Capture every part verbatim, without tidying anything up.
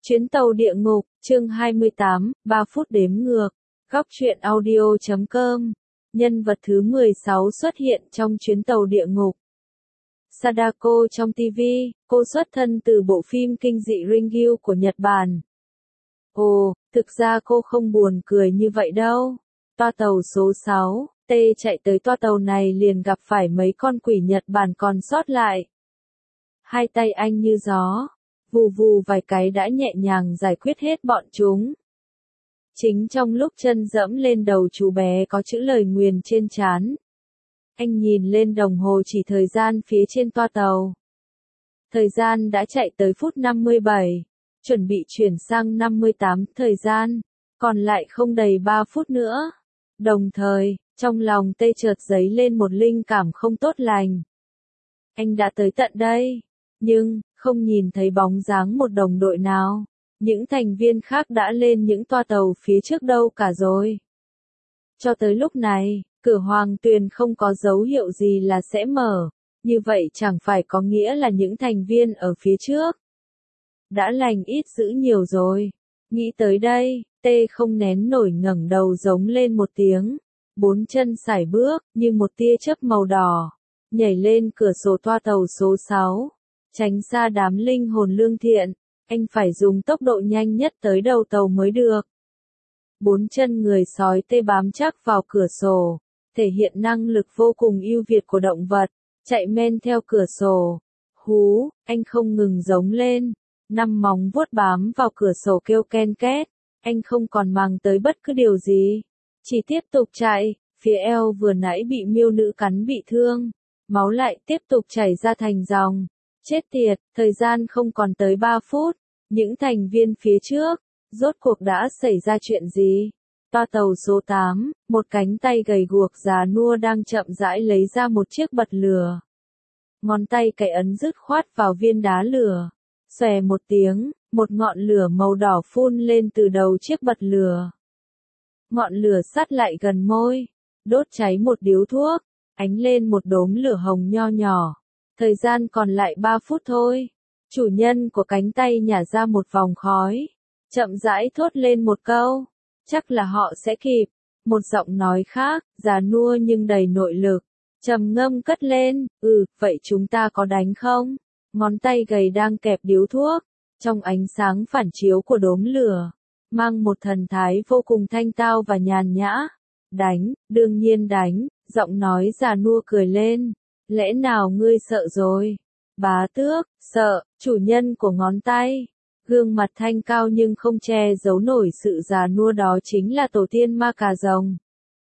Chuyến tàu địa ngục, chương hai mươi tám, ba phút đếm ngược. Góc truyện audio chấm com. Nhân vật thứ mười sáu xuất hiện trong chuyến tàu địa ngục. Sadako trong ti vi, cô xuất thân từ bộ phim kinh dị Ringu của Nhật Bản. Ồ, thực ra cô không buồn cười như vậy đâu. Toa tàu số sáu, T chạy tới toa tàu này liền gặp phải mấy con quỷ Nhật Bản còn sót lại. Hai tay anh như gió, vù vù vài cái đã nhẹ nhàng giải quyết hết bọn chúng. Chính trong lúc chân dẫm lên đầu chú bé có chữ lời nguyền trên trán. Anh nhìn lên đồng hồ chỉ thời gian phía trên toa tàu. Thời gian đã chạy tới phút năm mươi bảy, chuẩn bị chuyển sang năm mươi tám thời gian, còn lại không đầy ba phút nữa. Đồng thời, trong lòng Tê chợt dấy lên một linh cảm không tốt lành. Anh đã tới tận đây, nhưng không nhìn thấy bóng dáng một đồng đội nào. Những thành viên khác đã lên những toa tàu phía trước đâu cả rồi. Cho tới lúc này, cửa Hoàng Tuyền không có dấu hiệu gì là sẽ mở, như vậy chẳng phải có nghĩa là những thành viên ở phía trước đã lành ít dữ nhiều rồi. Nghĩ tới đây, Tê không nén nổi ngẩng đầu giống lên một tiếng, bốn chân sải bước như một tia chớp màu đỏ, nhảy lên cửa sổ toa tàu số sáu, tránh xa đám linh hồn lương thiện. Anh phải dùng tốc độ nhanh nhất tới đầu tàu mới được. Bốn chân người sói Tê bám chắc vào cửa sổ, thể hiện năng lực vô cùng ưu việt của động vật, chạy men theo cửa sổ. Hú, anh không ngừng giống lên, năm móng vuốt bám vào cửa sổ kêu ken két, anh không còn màng tới bất cứ điều gì, chỉ tiếp tục chạy. Phía eo vừa nãy bị miêu nữ cắn bị thương, máu lại tiếp tục chảy ra thành dòng. Chết tiệt, thời gian không còn tới ba phút. Những thành viên phía trước, rốt cuộc đã xảy ra chuyện gì? Toa tàu số tám, một cánh tay gầy guộc già nua đang chậm rãi lấy ra một chiếc bật lửa. Ngón tay cạy ấn dứt khoát vào viên đá lửa. Xòe một tiếng, một ngọn lửa màu đỏ phun lên từ đầu chiếc bật lửa. Ngọn lửa sát lại gần môi, đốt cháy một điếu thuốc, ánh lên một đốm lửa hồng nho nhỏ. Thời gian còn lại ba phút thôi. Chủ nhân của cánh tay nhả ra một vòng khói, chậm rãi thốt lên một câu, chắc là họ sẽ kịp. Một giọng nói khác, già nua nhưng đầy nội lực, trầm ngâm cất lên, ừ, vậy chúng ta có đánh không? Ngón tay gầy đang kẹp điếu thuốc, trong ánh sáng phản chiếu của đốm lửa, mang một thần thái vô cùng thanh tao và nhàn nhã. Đánh, đương nhiên đánh, giọng nói già nua cười lên, lẽ nào ngươi sợ rồi? Bá tước, sợ, chủ nhân của ngón tay. Gương mặt thanh cao nhưng không che giấu nổi sự già nua, đó chính là tổ tiên ma cà rồng.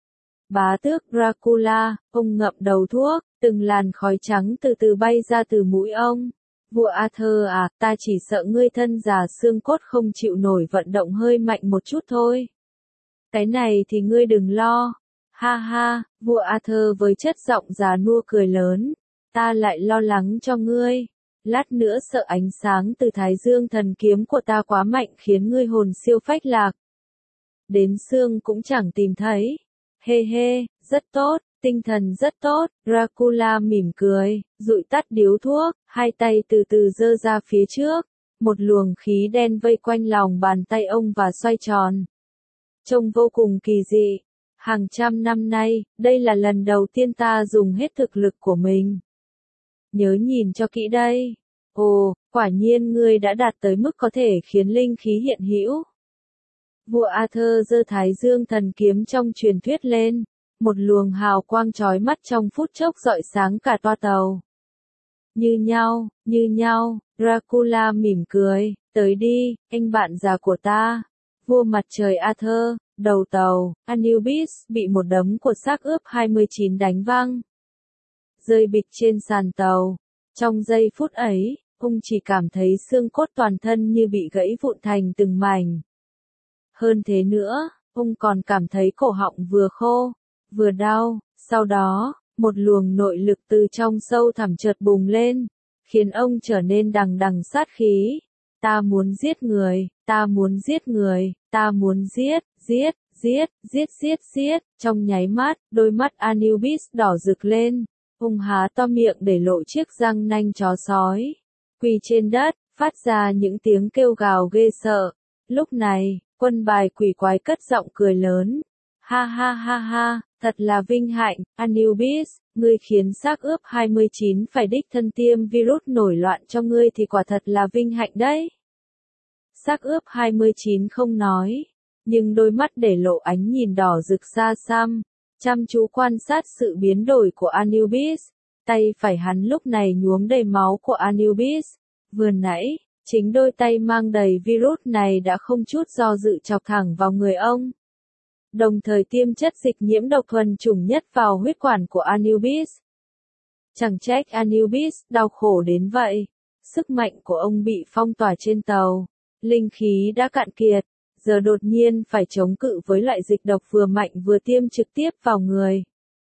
Bá tước Dracula, ông ngậm đầu thuốc, từng làn khói trắng từ từ bay ra từ mũi ông. Vua Arthur à, ta chỉ sợ ngươi thân già xương cốt không chịu nổi vận động hơi mạnh một chút thôi. Cái này thì ngươi đừng lo. Ha ha, vua Arthur với chất giọng già nua cười lớn. Ta lại lo lắng cho ngươi. Lát nữa sợ ánh sáng từ Thái Dương thần kiếm của ta quá mạnh khiến ngươi hồn siêu phách lạc. Đến xương cũng chẳng tìm thấy. Hê hê, rất tốt, tinh thần rất tốt. Dracula mỉm cười, dụi tắt điếu thuốc, hai tay từ từ giơ ra phía trước. Một luồng khí đen vây quanh lòng bàn tay ông và xoay tròn. Trông vô cùng kỳ dị. Hàng trăm năm nay, đây là lần đầu tiên ta dùng hết thực lực của mình. Nhớ nhìn cho kỹ đây. Ồ, quả nhiên ngươi đã đạt tới mức có thể khiến linh khí hiện hữu. Vua Arthur giơ Thái Dương thần kiếm trong truyền thuyết lên, một luồng hào quang chói mắt trong phút chốc rọi sáng cả toa tàu. Như nhau, như nhau, Dracula mỉm cười, tới đi, anh bạn già của ta. Vua mặt trời Arthur, đầu tàu, Anubis bị một đấm của xác ướp hai mươi chín đánh văng, rơi bịch trên sàn tàu. Trong giây phút ấy, ông chỉ cảm thấy xương cốt toàn thân như bị gãy vụn thành từng mảnh. Hơn thế nữa, ông còn cảm thấy cổ họng vừa khô, vừa đau. Sau đó, một luồng nội lực từ trong sâu thẳm chợt bùng lên, khiến ông trở nên đằng đằng sát khí. Ta muốn giết người, ta muốn giết người, ta muốn giết, giết, giết, giết, giết, giết. Trong nháy mắt, đôi mắt Anubis đỏ rực lên. Ông há to miệng để lộ chiếc răng nanh chó sói. Quỳ trên đất, phát ra những tiếng kêu gào ghê sợ. Lúc này, quân bài quỷ quái cất giọng cười lớn. Ha ha ha ha, thật là vinh hạnh, Anubis, ngươi khiến xác ướp hai mươi chín phải đích thân tiêm virus nổi loạn cho ngươi thì quả thật là vinh hạnh đấy. Xác ướp hai mươi chín không nói, nhưng đôi mắt để lộ ánh nhìn đỏ rực xa xăm, chăm chú quan sát sự biến đổi của Anubis. Tay phải hắn lúc này nhuốm đầy máu của Anubis. Vừa nãy, chính đôi tay mang đầy virus này đã không chút do dự chọc thẳng vào người ông. Đồng thời tiêm chất dịch nhiễm độc thuần chủng nhất vào huyết quản của Anubis. Chẳng trách Anubis đau khổ đến vậy. Sức mạnh của ông bị phong tỏa trên tàu. Linh khí đã cạn kiệt. Giờ đột nhiên phải chống cự với loại dịch độc vừa mạnh vừa tiêm trực tiếp vào người.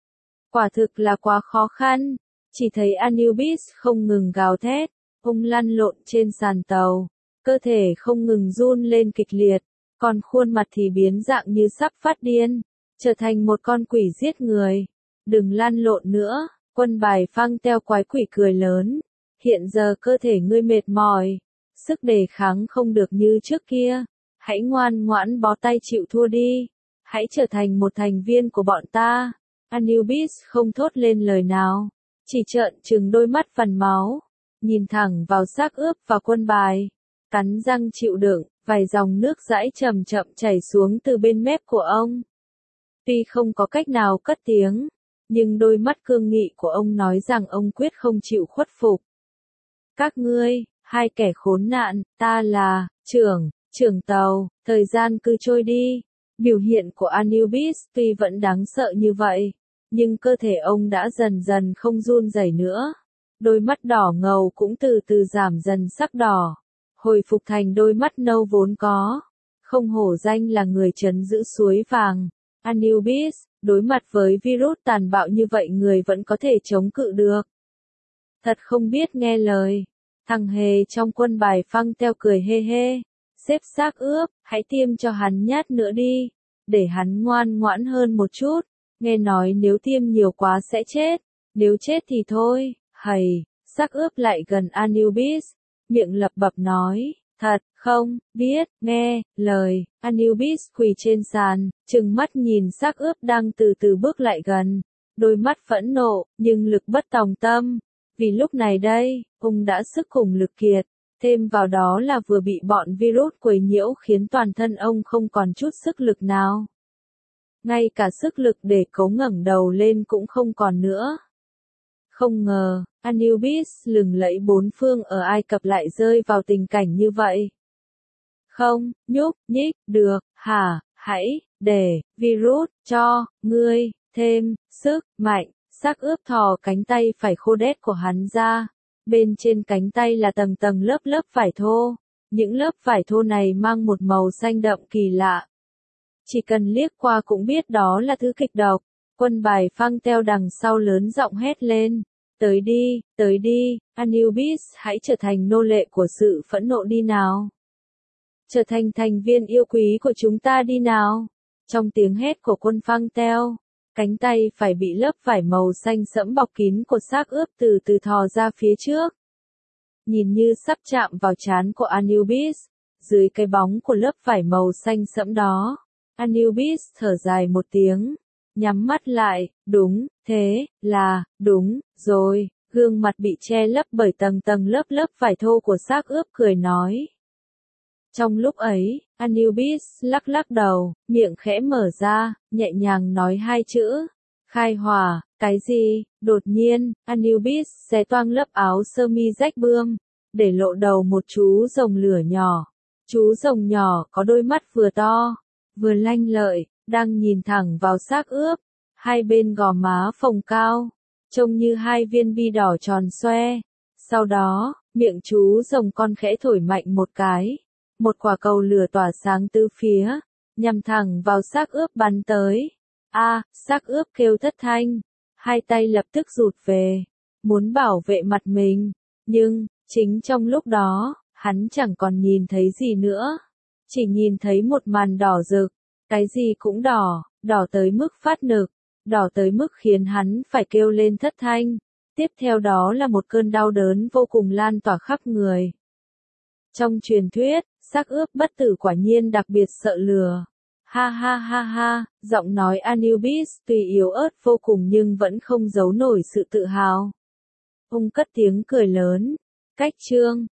Quả thực là quá khó khăn. Chỉ thấy Anubis không ngừng gào thét. Ông lăn lộn trên sàn tàu. Cơ thể không ngừng run lên kịch liệt. Còn khuôn mặt thì biến dạng như sắp phát điên. Trở thành một con quỷ giết người. Đừng lăn lộn nữa. Quân bài phăng teo quái quỷ cười lớn. Hiện giờ cơ thể ngươi mệt mỏi. Sức đề kháng không được như trước kia. Hãy ngoan ngoãn bó tay chịu thua đi. Hãy trở thành một thành viên của bọn ta. Anubis không thốt lên lời nào. Chỉ trợn trừng đôi mắt vằn máu. Nhìn thẳng vào xác ướp và quân bài. Cắn răng chịu đựng, vài dòng nước dãi chậm chậm chảy xuống từ bên mép của ông. Tuy không có cách nào cất tiếng, nhưng đôi mắt cương nghị của ông nói rằng ông quyết không chịu khuất phục. Các ngươi, hai kẻ khốn nạn, ta là, trưởng, trưởng tàu, thời gian cứ trôi đi. Biểu hiện của Anubis tuy vẫn đáng sợ như vậy, nhưng cơ thể ông đã dần dần không run rẩy nữa. Đôi mắt đỏ ngầu cũng từ từ giảm dần sắc đỏ, hồi phục thành đôi mắt nâu vốn có. Không hổ danh là người trấn giữ suối vàng. Anubis, đối mặt với virus tàn bạo như vậy người vẫn có thể chống cự được. Thật không biết nghe lời. Thằng hề trong quân bài phăng teo cười hê hê. Xếp xác ướp, hãy tiêm cho hắn nhát nữa đi. Để hắn ngoan ngoãn hơn một chút. Nghe nói nếu tiêm nhiều quá sẽ chết. Nếu chết thì thôi, hầy. Xác ướp lại gần Anubis. Miệng lẩm bẩm nói. Thật, không, biết, nghe, lời. Anubis quỳ trên sàn, trừng mắt nhìn xác ướp đang từ từ bước lại gần. Đôi mắt phẫn nộ, nhưng lực bất tòng tâm. Vì lúc này đây, ông đã sức cùng lực kiệt. Thêm vào đó là vừa bị bọn virus quấy nhiễu khiến toàn thân ông không còn chút sức lực nào. Ngay cả sức lực để cấu ngẩng đầu lên cũng không còn nữa. Không ngờ, Anubis lừng lẫy bốn phương ở Ai Cập lại rơi vào tình cảnh như vậy. Không, nhúc, nhích, được, hả, hãy, để, virus, cho, ngươi, thêm, sức, mạnh, xác ướp thò cánh tay phải khô đét của hắn ra. Bên trên cánh tay là tầng tầng lớp lớp vải thô. Những lớp vải thô này mang một màu xanh đậm kỳ lạ. Chỉ cần liếc qua cũng biết đó là thứ kịch độc. Quân bài phăng teo đằng sau lớn giọng hét lên. Tới đi, tới đi, Anubis hãy trở thành nô lệ của sự phẫn nộ đi nào. Trở thành thành viên yêu quý của chúng ta đi nào. Trong tiếng hét của quân phăng teo, cánh tay phải bị lớp vải màu xanh sẫm bọc kín của xác ướp từ từ thò ra phía trước. Nhìn như sắp chạm vào trán của Anubis, dưới cái bóng của lớp vải màu xanh sẫm đó, Anubis thở dài một tiếng, nhắm mắt lại, đúng, thế, là, đúng, rồi, gương mặt bị che lấp bởi tầng tầng lớp lớp vải thô của xác ướp cười nói. Trong lúc ấy, Anubis lắc lắc đầu, miệng khẽ mở ra, nhẹ nhàng nói hai chữ. Khai hỏa, cái gì? Đột nhiên, Anubis xé toang lớp áo sơ mi rách bươm, để lộ đầu một chú rồng lửa nhỏ. Chú rồng nhỏ có đôi mắt vừa to, vừa lanh lợi, đang nhìn thẳng vào xác ướp. Hai bên gò má phồng cao, trông như hai viên bi đỏ tròn xoe. Sau đó, miệng chú rồng con khẽ thổi mạnh một cái. Một quả cầu lửa tỏa sáng tứ phía, nhằm thẳng vào xác ướp bắn tới. A, à, xác ướp kêu thất thanh, hai tay lập tức rụt về, muốn bảo vệ mặt mình, nhưng, chính trong lúc đó, hắn chẳng còn nhìn thấy gì nữa. Chỉ nhìn thấy một màn đỏ rực, cái gì cũng đỏ, đỏ tới mức phát nực, đỏ tới mức khiến hắn phải kêu lên thất thanh. Tiếp theo đó là một cơn đau đớn vô cùng lan tỏa khắp người. Trong truyền thuyết, xác ướp bất tử quả nhiên đặc biệt sợ lửa. Ha ha ha ha, giọng nói Anubis tuy yếu ớt vô cùng nhưng vẫn không giấu nổi sự tự hào. Ông cất tiếng cười lớn. Cách chương